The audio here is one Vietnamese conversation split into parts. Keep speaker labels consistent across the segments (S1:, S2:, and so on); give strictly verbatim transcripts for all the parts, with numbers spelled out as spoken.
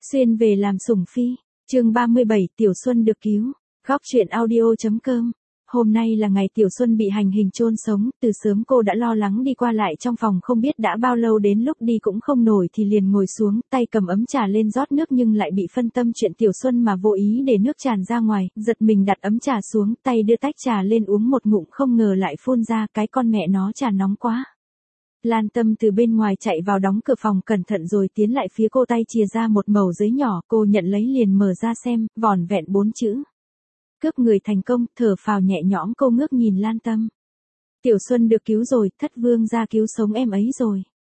S1: Xuyên về làm sủng phi, chương ba mươi bảy Tiểu Xuân được cứu, góc truyện audio.com. Hôm nay là ngày Tiểu Xuân bị hành hình chôn sống, từ sớm cô đã lo lắng đi qua lại trong phòng không biết đã bao lâu, đến lúc đi cũng không nổi thì liền ngồi xuống, tay cầm ấm trà lên rót nước nhưng lại bị phân tâm chuyện Tiểu Xuân mà vô ý để nước tràn ra ngoài, giật mình đặt ấm trà xuống, tay đưa tách trà lên uống một ngụm không ngờ lại phun ra cái con mẹ nó trà nóng quá. Lan Tâm từ bên ngoài chạy vào đóng cửa phòng cẩn thận rồi tiến lại phía cô, tay chìa ra một mẩu giấy nhỏ, cô nhận lấy liền mở ra xem, vỏn vẹn bốn chữ. Cướp người thành công, thở phào nhẹ nhõm, cô ngước nhìn Lan Tâm. Tiểu Xuân được cứu rồi, thất vương gia cứu sống em ấy rồi.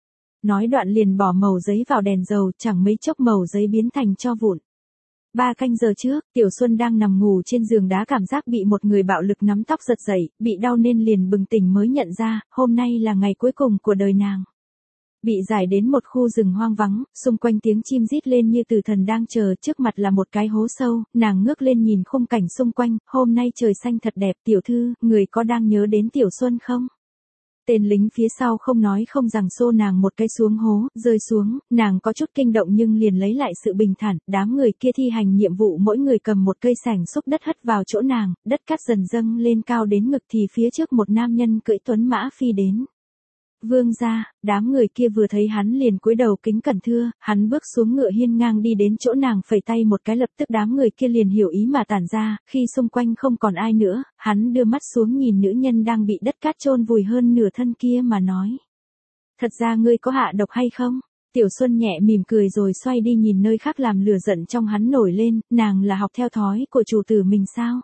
S1: Nói đoạn liền bỏ mẩu giấy vào đèn dầu, chẳng mấy chốc mẩu giấy biến thành tro vụn. Ba canh giờ trước, Tiểu Xuân đang nằm ngủ trên giường đá, cảm giác bị một người bạo lực nắm tóc giật dậy, bị đau nên liền bừng tỉnh mới nhận ra, hôm nay là ngày cuối cùng của đời nàng. Bị giải đến một khu rừng hoang vắng, xung quanh tiếng chim rít lên như tử thần đang chờ, trước mặt là một cái hố sâu, nàng ngước lên nhìn khung cảnh xung quanh, hôm nay trời xanh thật đẹp, tiểu thư, người có đang nhớ đến Tiểu Xuân không? Tên lính phía sau không nói không rằng xô nàng một cái xuống hố, rơi xuống, nàng có chút kinh động nhưng liền lấy lại sự bình thản, đám người kia thi hành nhiệm vụ mỗi người cầm một cây sẻng xúc đất hất vào chỗ nàng, đất cát dần dâng lên cao đến ngực thì phía trước một nam nhân cưỡi tuấn mã phi đến. Vương gia, đám người kia vừa thấy hắn liền cúi đầu kính cẩn thưa, hắn bước xuống ngựa hiên ngang đi đến chỗ nàng phẩy tay một cái, lập tức đám người kia liền hiểu ý mà tản ra, khi xung quanh không còn ai nữa, hắn đưa mắt xuống nhìn nữ nhân đang bị đất cát chôn vùi hơn nửa thân kia mà nói. Thật ra ngươi có hạ độc hay không? Tiểu Xuân nhẹ mỉm cười rồi xoay đi nhìn nơi khác, làm lửa giận trong hắn nổi lên, nàng là học theo thói của chủ tử mình sao?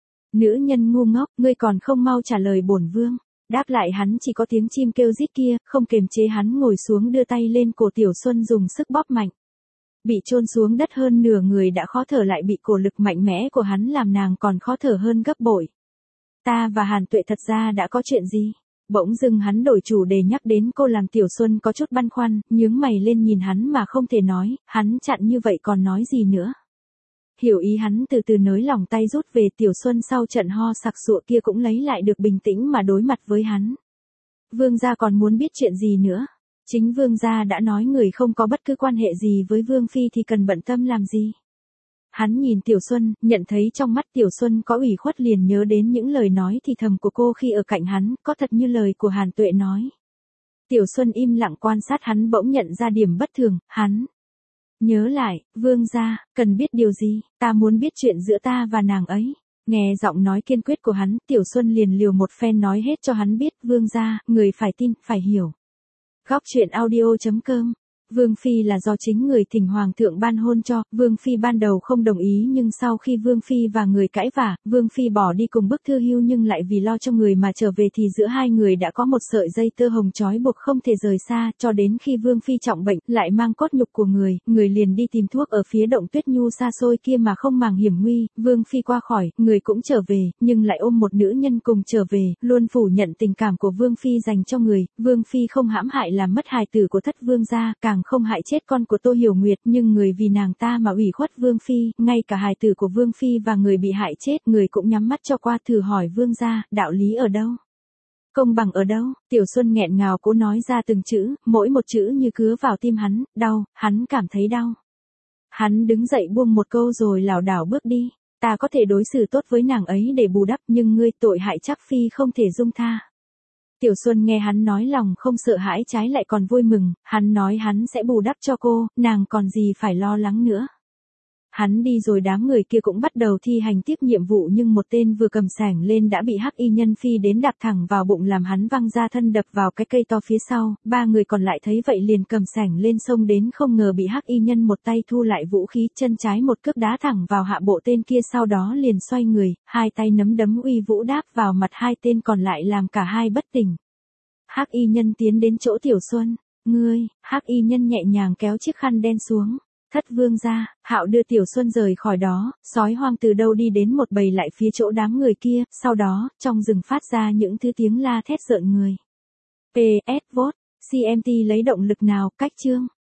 S1: Nữ nhân ngu ngốc, ngươi còn không mau trả lời bổn vương. Đáp lại hắn chỉ có tiếng chim kêu rít kia, không kềm chế hắn ngồi xuống đưa tay lên cổ Tiểu Xuân dùng sức bóp mạnh. Bị chôn xuống đất hơn nửa người đã khó thở, lại bị cổ lực mạnh mẽ của hắn làm nàng còn khó thở hơn gấp bội. Ta và Hàn Tuệ thật ra đã có chuyện gì? Bỗng dưng hắn đổi chủ đề nhắc đến cô, làm Tiểu Xuân có chút băn khoăn, nhướng mày lên nhìn hắn mà không thể nói, hắn chặn như vậy còn nói gì nữa. Hiểu ý hắn từ từ nới lỏng tay rút về. Tiểu Xuân sau trận ho sặc sụa kia cũng lấy lại được bình tĩnh mà đối mặt với hắn. Vương gia còn muốn biết chuyện gì nữa? Chính vương gia đã nói người không có bất cứ quan hệ gì với vương phi thì cần bận tâm làm gì? Hắn nhìn Tiểu Xuân, nhận thấy trong mắt Tiểu Xuân có ủy khuất liền nhớ đến những lời nói thì thầm của cô khi ở cạnh hắn, có thật như lời của Hàn Tuệ nói. Tiểu Xuân im lặng quan sát hắn, bỗng nhận ra điểm bất thường, hắn nhớ lại, vương gia, cần biết điều gì? Ta muốn biết chuyện giữa ta và nàng ấy. Nghe giọng nói kiên quyết của hắn, Tiểu Xuân liền liều một phen nói hết cho hắn biết, vương gia, người phải tin, phải hiểu. Góc truyện audio.com. Vương Phi là do chính người thỉnh Hoàng thượng ban hôn cho, Vương Phi ban đầu không đồng ý nhưng sau khi Vương Phi và người cãi vả, Vương Phi bỏ đi cùng bức thư hưu nhưng lại vì lo cho người mà trở về thì giữa hai người đã có một sợi dây tơ hồng trói buộc không thể rời xa, cho đến khi Vương Phi trọng bệnh, lại mang cốt nhục của người, người liền đi tìm thuốc ở phía động Tuyết Nhu xa xôi kia mà không màng hiểm nguy, Vương Phi qua khỏi, người cũng trở về, nhưng lại ôm một nữ nhân cùng trở về, luôn phủ nhận tình cảm của Vương Phi dành cho người, Vương Phi không hãm hại làm mất hài tử của thất vương gia, càng không hại chết con của Tô Hiểu Nguyệt, nhưng người vì nàng ta mà ủy khuất Vương Phi, ngay cả hài tử của Vương Phi và người bị hại chết, người cũng nhắm mắt cho qua. Thử hỏi vương gia, đạo lý ở đâu? Công bằng ở đâu? Tiểu Xuân nghẹn ngào cố nói ra từng chữ, mỗi một chữ như cứa vào tim hắn, đau, hắn cảm thấy đau. Hắn đứng dậy buông một câu rồi lảo đảo bước đi. Ta có thể đối xử tốt với nàng ấy để bù đắp, nhưng ngươi tội hại chắc Phi không thể dung tha. Tiểu Xuân nghe hắn nói lòng không sợ hãi, trái lại còn vui mừng, hắn nói hắn sẽ bù đắp cho cô, nàng còn gì phải lo lắng nữa. Hắn đi rồi đám người kia cũng bắt đầu thi hành tiếp nhiệm vụ, nhưng một tên vừa cầm sẻng lên đã bị hắc y nhân phi đến đạp thẳng vào bụng làm hắn văng ra thân đập vào cái cây to phía sau, ba người còn lại thấy vậy liền cầm sẻng lên xông đến, không ngờ bị hắc y nhân một tay thu lại vũ khí, chân trái một cước đá thẳng vào hạ bộ tên kia, sau đó liền xoay người, hai tay nắm đấm uy vũ đáp vào mặt hai tên còn lại làm cả hai bất tỉnh. Hắc y nhân tiến đến chỗ Tiểu Xuân, ngươi, hắc y nhân nhẹ nhàng kéo chiếc khăn đen xuống. Thất vương gia, Hạo đưa Tiểu Xuân rời khỏi đó, sói hoang từ đâu đi đến một bầy lại phía chỗ đám người kia, sau đó, trong rừng phát ra những thứ tiếng la thét rợn người. pê ét Vote, xê em tê lấy động lực nào, cách chương.